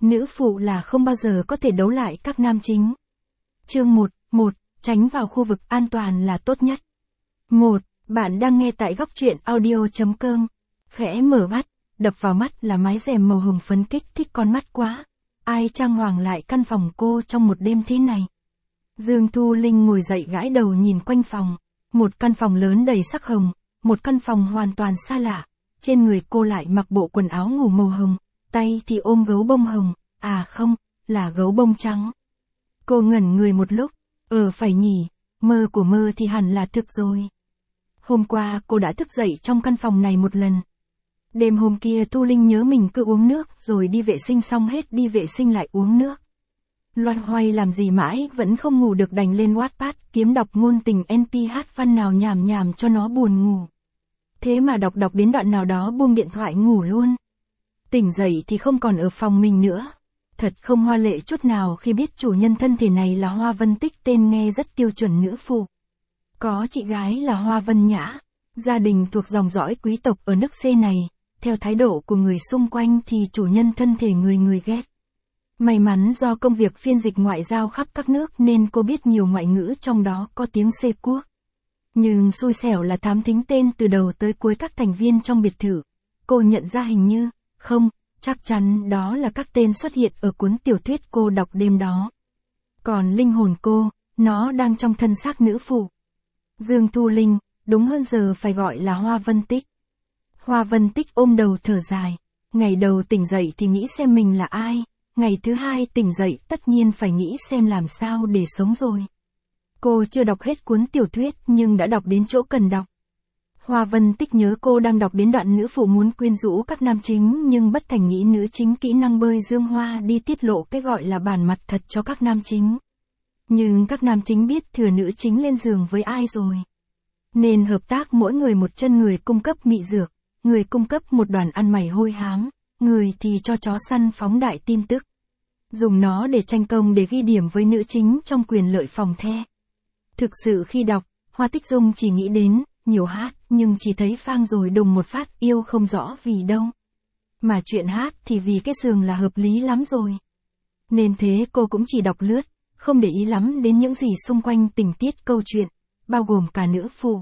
Nữ phụ là không bao giờ có thể đấu lại các nam chính. Chương 1, tránh vào khu vực an toàn là tốt nhất. 1. Bạn đang nghe tại góc truyện audio.com. Khẽ mở mắt, đập vào mắt là mái rèm màu hồng phấn kích thích con mắt quá. Ai trang hoàng lại căn phòng cô trong một đêm thế này? Dương Thu Linh ngồi dậy gãi đầu nhìn quanh phòng. Một căn phòng lớn đầy sắc hồng, một căn phòng hoàn toàn xa lạ. Trên người cô lại mặc bộ quần áo ngủ màu hồng, tay thì ôm gấu bông hồng, à không, là gấu bông trắng. Cô ngẩn người một lúc, phải nhỉ, mơ của mơ thì hẳn là thực rồi. Hôm qua cô đã thức dậy trong căn phòng này một lần. Đêm hôm kia Thu Linh nhớ mình cứ uống nước rồi đi vệ sinh xong hết đi vệ sinh lại uống nước. Loay hoay làm gì mãi vẫn không ngủ được đành lên Wattpad kiếm đọc ngôn tình NPH văn nào nhảm cho nó buồn ngủ. Thế mà đọc đến đoạn nào đó buông điện thoại ngủ luôn. Tỉnh dậy thì không còn ở phòng mình nữa. Thật không hoa lệ chút nào khi biết chủ nhân thân thể này là Hoa Vân Tích, tên nghe rất tiêu chuẩn nữ phụ. Có chị gái là Hoa Vân Nhã, gia đình thuộc dòng dõi quý tộc ở nước C này, theo thái độ của người xung quanh thì chủ nhân thân thể người ghét. May mắn do công việc phiên dịch ngoại giao khắp các nước nên cô biết nhiều ngoại ngữ trong đó có tiếng C quốc. Nhưng xui xẻo là thám thính tên từ đầu tới cuối các thành viên trong biệt thự. Cô nhận ra hình như, không, chắc chắn đó là các tên xuất hiện ở cuốn tiểu thuyết cô đọc đêm đó. Còn linh hồn cô, nó đang trong thân xác nữ phụ. Dương Thu Linh, đúng hơn giờ phải gọi là Hoa Vân Tích. Hoa Vân Tích ôm đầu thở dài. Ngày đầu tỉnh dậy thì nghĩ xem mình là ai. Ngày thứ hai tỉnh dậy tất nhiên phải nghĩ xem làm sao để sống rồi. Cô chưa đọc hết cuốn tiểu thuyết nhưng đã đọc đến chỗ cần đọc. Hoa Vân Tích nhớ cô đang đọc đến đoạn nữ phụ muốn quyến rũ các nam chính nhưng bất thành nghĩ nữ chính kỹ năng bơi Dương Hoa đi tiết lộ cái gọi là bản mặt thật cho các nam chính. Nhưng các nam chính biết thừa nữ chính lên giường với ai rồi. Nên hợp tác mỗi người một chân, người cung cấp mị dược, người cung cấp một đoàn ăn mày hôi hám, người thì cho chó săn phóng đại tin tức. Dùng nó để tranh công để ghi điểm với nữ chính trong quyền lợi phòng the. Thực sự khi đọc, Hoa Tích Dung chỉ nghĩ đến, nhiều hát, nhưng chỉ thấy phang rồi đùng một phát yêu không rõ vì đâu. Mà chuyện hát thì vì cái giường là hợp lý lắm rồi. Nên thế cô cũng chỉ đọc lướt, không để ý lắm đến những gì xung quanh tình tiết câu chuyện, bao gồm cả nữ phụ.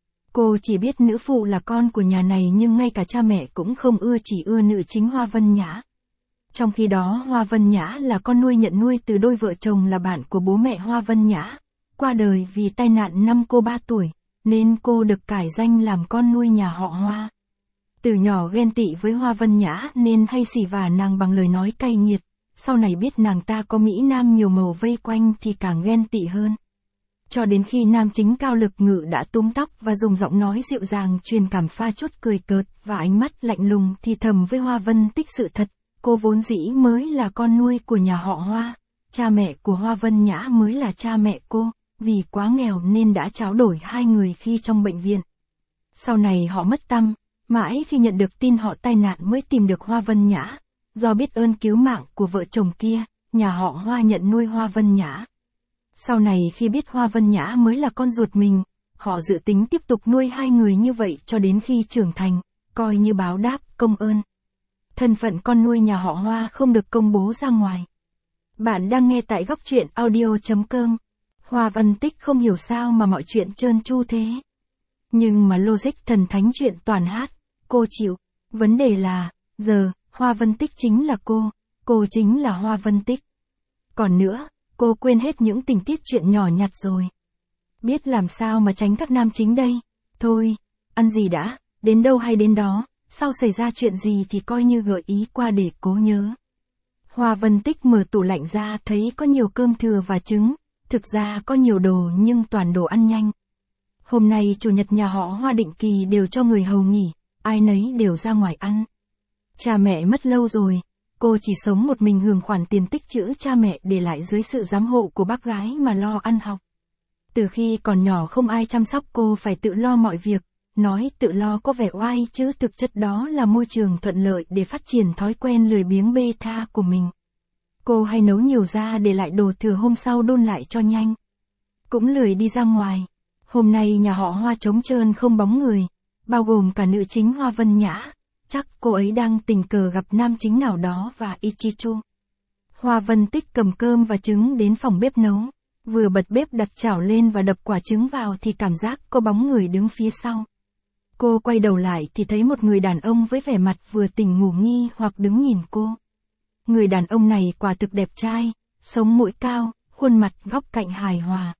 Cô chỉ biết nữ phụ là con của nhà này nhưng ngay cả cha mẹ cũng không ưa, chỉ ưa nữ chính Hoa Vân Nhã. Trong khi đó Hoa Vân Nhã là con nuôi nhận nuôi từ đôi vợ chồng là bạn của bố mẹ Hoa Vân Nhã. Qua đời vì tai nạn năm cô 3 tuổi, nên cô được cải danh làm con nuôi nhà họ Hoa. Từ nhỏ ghen tị với Hoa Vân Nhã nên hay xỉ vả nàng bằng lời nói cay nghiệt. Sau này biết nàng ta có mỹ nam nhiều màu vây quanh thì càng ghen tị hơn. Cho đến khi nam chính Cao Lực Ngự đã túm tóc và dùng giọng nói dịu dàng truyền cảm pha chút cười cợt và ánh mắt lạnh lùng thì thầm với Hoa Vân Tích sự thật. Cô vốn dĩ mới là con nuôi của nhà họ Hoa. Cha mẹ của Hoa Vân Nhã mới là cha mẹ cô. Vì quá nghèo nên đã tráo đổi hai người khi trong bệnh viện. Sau này họ mất tăm, mãi khi nhận được tin họ tai nạn mới tìm được Hoa Vân Nhã. Do biết ơn cứu mạng của vợ chồng kia, nhà họ Hoa nhận nuôi Hoa Vân Nhã. Sau này khi biết Hoa Vân Nhã mới là con ruột mình, họ dự tính tiếp tục nuôi hai người như vậy cho đến khi trưởng thành, coi như báo đáp công ơn. Thân phận con nuôi nhà họ Hoa không được công bố ra ngoài. Bạn đang nghe tại góc truyện audio.com. Hoa Vân Tích không hiểu sao mà mọi chuyện trơn tru thế. Nhưng mà logic thần thánh chuyện toàn hát, cô chịu. Vấn đề là, giờ, Hoa Vân Tích chính là cô chính là Hoa Vân Tích. Còn nữa, cô quên hết những tình tiết chuyện nhỏ nhặt rồi. Biết làm sao mà tránh các nam chính đây. Thôi, ăn gì đã, đến đâu hay đến đó, sau xảy ra chuyện gì thì coi như gợi ý qua để cố nhớ. Hoa Vân Tích mở tủ lạnh ra thấy có nhiều cơm thừa và trứng. Thực ra có nhiều đồ nhưng toàn đồ ăn nhanh. Hôm nay chủ nhật nhà họ Hoa định kỳ đều cho người hầu nghỉ, ai nấy đều ra ngoài ăn. Cha mẹ mất lâu rồi, cô chỉ sống một mình hưởng khoản tiền tích trữ cha mẹ để lại dưới sự giám hộ của bác gái mà lo ăn học. Từ khi còn nhỏ không ai chăm sóc cô phải tự lo mọi việc, nói tự lo có vẻ oai chứ thực chất đó là môi trường thuận lợi để phát triển thói quen lười biếng bê tha của mình. Cô hay nấu nhiều ra để lại đồ thừa hôm sau đun lại cho nhanh. Cũng lười đi ra ngoài. Hôm nay nhà họ Hoa trống trơn không bóng người, bao gồm cả nữ chính Hoa Vân Nhã. Chắc cô ấy đang tình cờ gặp nam chính nào đó và Ichichu. Hoa Vân Tích cầm cơm và trứng đến phòng bếp nấu. Vừa bật bếp đặt chảo lên và đập quả trứng vào thì cảm giác có bóng người đứng phía sau. Cô quay đầu lại thì thấy một người đàn ông với vẻ mặt vừa tỉnh ngủ nghi hoặc đứng nhìn cô. Người đàn ông này quả thực đẹp trai, sống mũi cao, khuôn mặt góc cạnh hài hòa.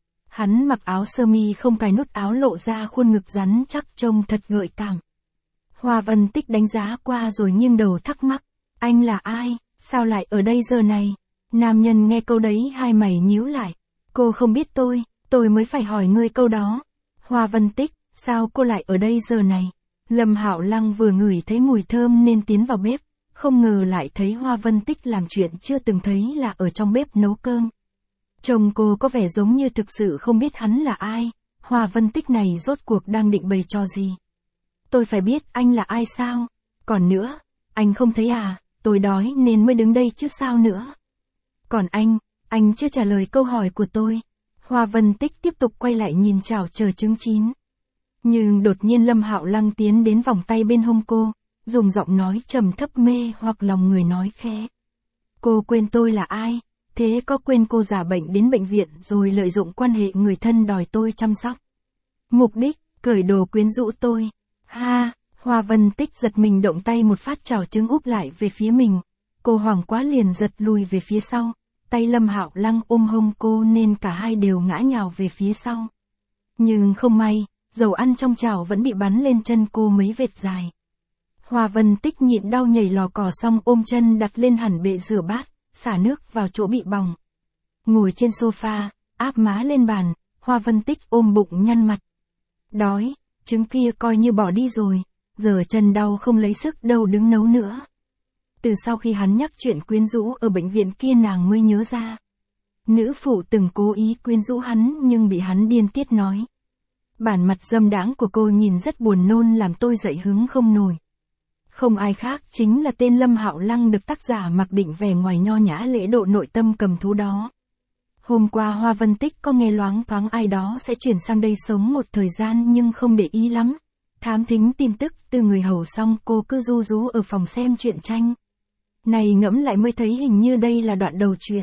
Hắn mặc áo sơ mi không cài nút áo lộ ra khuôn ngực rắn chắc trông thật gợi cảm. Hoa Vân Tích đánh giá qua rồi nghiêng đầu thắc mắc. Anh là ai, sao lại ở đây giờ này? Nam nhân nghe câu đấy hai mày nhíu lại. Cô không biết tôi mới phải hỏi ngươi câu đó. Hoa Vân Tích, sao cô lại ở đây giờ này? Lâm Hạo Lăng vừa ngửi thấy mùi thơm nên tiến vào bếp, không ngờ lại thấy Hoa Vân Tích làm chuyện chưa từng thấy là ở trong bếp nấu cơm. Chồng cô có vẻ giống như thực sự không biết hắn là ai, Hoa Vân Tích này rốt cuộc đang định bày trò gì. Tôi phải biết anh là ai sao? Còn nữa, anh không thấy à, tôi đói nên mới đứng đây chứ sao nữa. Còn anh chưa trả lời câu hỏi của tôi. Hoa Vân Tích tiếp tục quay lại nhìn chảo chờ trứng chín. Nhưng đột nhiên Lâm Hạo Lăng tiến đến vòng tay bên hông cô, dùng giọng nói trầm thấp mê hoặc lòng người nói khẽ. Cô quên tôi là ai, thế có quên cô giả bệnh đến bệnh viện rồi lợi dụng quan hệ người thân đòi tôi chăm sóc. Mục đích, cởi đồ quyến rũ tôi. Ha, Hoa Vân Tích giật mình động tay một phát chảo trứng úp lại về phía mình. Cô hoảng quá liền giật lùi về phía sau. Tay Lâm Hạo Lăng ôm hông cô nên cả hai đều ngã nhào về phía sau. Nhưng không may, dầu ăn trong chảo vẫn bị bắn lên chân cô mấy vệt dài. Hoa Vân Tích nhịn đau nhảy lò cò xong ôm chân đặt lên hẳn bệ rửa bát, xả nước vào chỗ bị bỏng. Ngồi trên sofa, áp má lên bàn, Hoa Vân Tích ôm bụng nhăn mặt. Đói, trứng kia coi như bỏ đi rồi, giờ chân đau không lấy sức đâu đứng nấu nữa. Từ sau khi hắn nhắc chuyện quyến rũ ở bệnh viện kia nàng mới nhớ ra. Nữ phụ từng cố ý quyến rũ hắn nhưng bị hắn điên tiết nói. Bản mặt dâm đãng của cô nhìn rất buồn nôn làm tôi dậy hứng không nổi. Không ai khác chính là tên Lâm Hạo Lăng được tác giả mặc định vẻ ngoài nho nhã lễ độ nội tâm cầm thú đó. Hôm qua Hoa Vân Tích có nghe loáng thoáng ai đó sẽ chuyển sang đây sống một thời gian nhưng không để ý lắm. Thám thính tin tức từ người hầu xong cô cứ ru rú ở phòng xem truyện tranh. Này ngẫm lại mới thấy hình như đây là đoạn đầu truyện.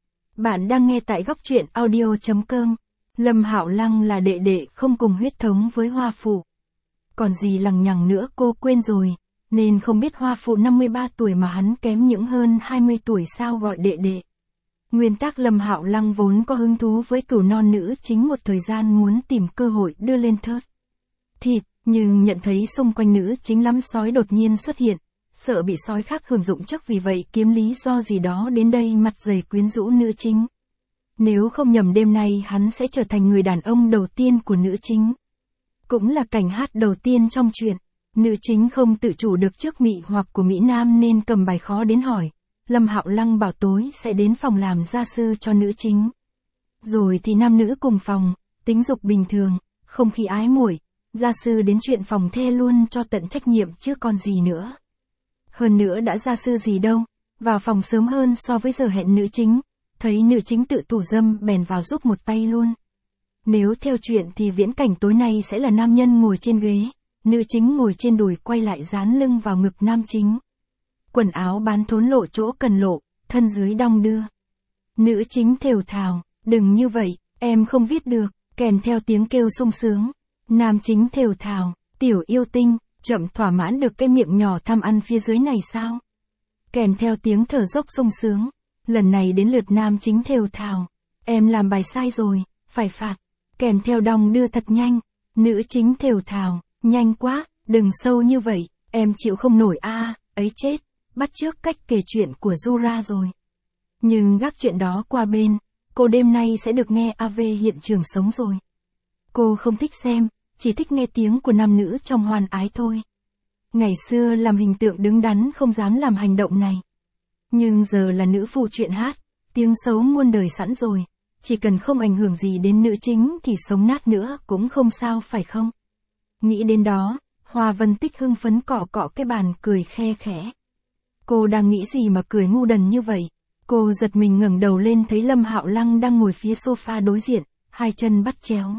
Bạn đang nghe tại góc truyện audio.com. Lâm Hạo Lăng là đệ đệ không cùng huyết thống với Hoa Phụ. Còn gì lằng nhằng nữa cô quên rồi, nên không biết Hoa Phụ 53 tuổi mà hắn kém những hơn 20 tuổi sao gọi đệ đệ. Nguyên tắc Lâm Hạo Lăng vốn có hứng thú với cừu non nữ chính một thời gian muốn tìm cơ hội đưa lên thớt thịt, nhưng nhận thấy xung quanh nữ chính lắm sói đột nhiên xuất hiện. Sợ bị sói khác hưởng dụng chắc vì vậy kiếm lý do gì đó đến đây mặt dày quyến rũ nữ chính. Nếu không nhầm đêm nay hắn sẽ trở thành người đàn ông đầu tiên của nữ chính. Cũng là cảnh hát đầu tiên trong truyện. Nữ chính không tự chủ được trước mị hoặc của Mỹ Nam nên cầm bài khó đến hỏi. Lâm Hạo Lăng bảo tối sẽ đến phòng làm gia sư cho nữ chính. Rồi thì nam nữ cùng phòng, tính dục bình thường, không khí ái muội, gia sư đến chuyện phòng the luôn cho tận trách nhiệm chứ còn gì nữa. Hơn nữa đã gia sư gì đâu, vào phòng sớm hơn so với giờ hẹn nữ chính, thấy nữ chính tự thủ dâm bèn vào giúp một tay luôn. Nếu theo chuyện thì viễn cảnh tối nay sẽ là nam nhân ngồi trên ghế, nữ chính ngồi trên đùi quay lại dán lưng vào ngực nam chính. Quần áo bán thốn lộ chỗ cần lộ, thân dưới đong đưa. Nữ chính thều thào, đừng như vậy, em không viết được, kèm theo tiếng kêu sung sướng. Nam chính thều thào, tiểu yêu tinh, chậm thỏa mãn được cái miệng nhỏ tham ăn phía dưới này sao? Kèm theo tiếng thở dốc sung sướng. Lần này đến lượt nam chính thều thào. Em làm bài sai rồi, phải phạt. Kèm theo đong đưa thật nhanh. Nữ chính thều thào, nhanh quá, đừng sâu như vậy, em chịu không nổi ấy chết, bắt chước cách kể chuyện của Jura rồi. Nhưng gác chuyện đó qua bên, cô đêm nay sẽ được nghe AV hiện trường sống rồi. Cô không thích xem, chỉ thích nghe tiếng của nam nữ trong hoan ái thôi. Ngày xưa làm hình tượng đứng đắn không dám làm hành động này. Nhưng giờ là nữ phụ truyện hát, tiếng xấu muôn đời sẵn rồi. Chỉ cần không ảnh hưởng gì đến nữ chính thì sống nát nữa cũng không sao phải không? Nghĩ đến đó, Hoa Vân Tích hưng phấn cọ cọ cái bàn cười khe khẽ. Cô đang nghĩ gì mà cười ngu đần như vậy? Cô giật mình ngẩng đầu lên thấy Lâm Hạo Lăng đang ngồi phía sofa đối diện, hai chân bắt chéo.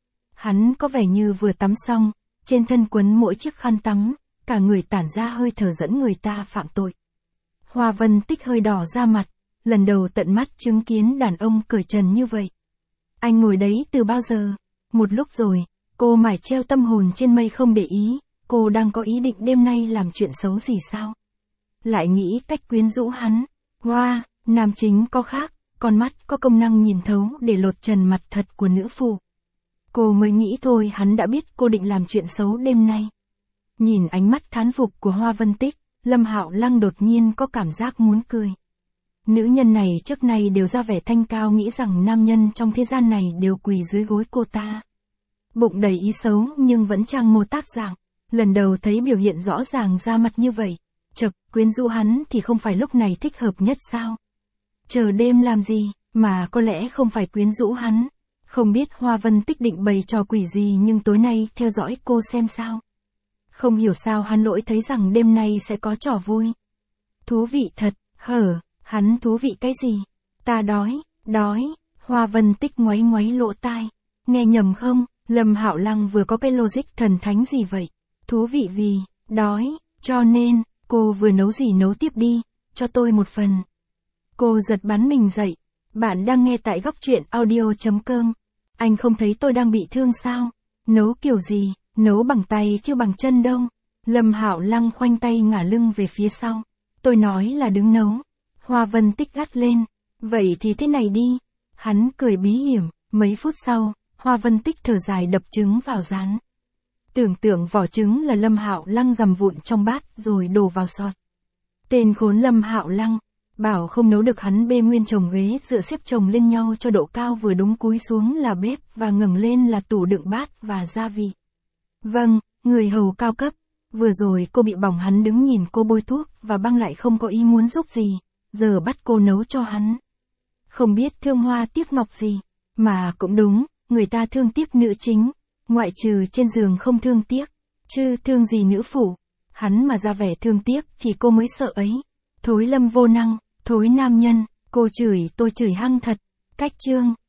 Hắn có vẻ như vừa tắm xong, trên thân quấn mỗi chiếc khăn tắm, cả người tản ra hơi thở dẫn người ta phạm tội. Hoa Vân Tích hơi đỏ ra mặt, lần đầu tận mắt chứng kiến đàn ông cởi trần như vậy. Anh ngồi đấy từ bao giờ? Một lúc rồi, cô mải treo tâm hồn trên mây không để ý, cô đang có ý định đêm nay làm chuyện xấu gì sao? Lại nghĩ cách quyến rũ hắn. Wow, nam chính có khác, con mắt có công năng nhìn thấu để lột trần mặt thật của nữ phụ. Cô mới nghĩ thôi hắn đã biết cô định làm chuyện xấu đêm nay. Nhìn ánh mắt thán phục của Hoa Vân Tích, Lâm Hạo Lăng đột nhiên có cảm giác muốn cười. Nữ nhân này trước nay đều ra vẻ thanh cao nghĩ rằng nam nhân trong thế gian này đều quỳ dưới gối cô ta. Bụng đầy ý xấu nhưng vẫn trang mô tác dạng, lần đầu thấy biểu hiện rõ ràng ra mặt như vậy. Chật, quyến rũ hắn thì không phải lúc này thích hợp nhất sao? Chờ đêm làm gì, mà có lẽ không phải quyến rũ hắn. Không biết Hoa Vân Tích định bày trò quỷ gì nhưng tối nay theo dõi cô xem sao. Không hiểu sao hắn lỗi thấy rằng đêm nay sẽ có trò vui. Thú vị thật, hắn thú vị cái gì? Ta đói, Hoa Vân Tích ngoáy ngoáy lỗ tai. Nghe nhầm không, Lâm Hạo Lăng vừa có cái logic thần thánh gì vậy? Thú vị vì, đói, cho nên, cô vừa nấu gì nấu tiếp đi, cho tôi một phần. Cô giật bắn mình dậy. Bạn đang nghe tại góc truyện audio.com. Anh không thấy tôi đang bị thương sao? Nấu kiểu gì? Nấu bằng tay chứ bằng chân đâu. Lâm Hạo Lăng khoanh tay ngả lưng về phía sau. Tôi nói là đứng nấu. Hoa Vân Tích gắt lên. Vậy thì thế này đi. Hắn cười bí hiểm. Mấy phút sau, Hoa Vân Tích thở dài đập trứng vào rán. Tưởng tượng vỏ trứng là Lâm Hạo Lăng dằm vụn trong bát rồi đổ vào sọt. Tên khốn Lâm Hạo Lăng. Bảo không nấu được hắn bê nguyên chồng ghế dựa xếp chồng lên nhau cho độ cao vừa đúng, cúi xuống là bếp và ngẩng lên là tủ đựng bát và gia vị. Vâng, người hầu cao cấp. Vừa rồi cô bị bỏng hắn đứng nhìn cô bôi thuốc và băng lại không có ý muốn giúp gì. Giờ bắt cô nấu cho hắn. Không biết thương hoa tiếc ngọc gì. Mà cũng đúng, người ta thương tiếc nữ chính. Ngoại trừ trên giường không thương tiếc. Chứ thương gì nữ phụ. Hắn mà ra vẻ thương tiếc thì cô mới sợ ấy. Thối Lâm vô năng, thối nam nhân, cô chửi tôi chửi hăng thật. Cách chương.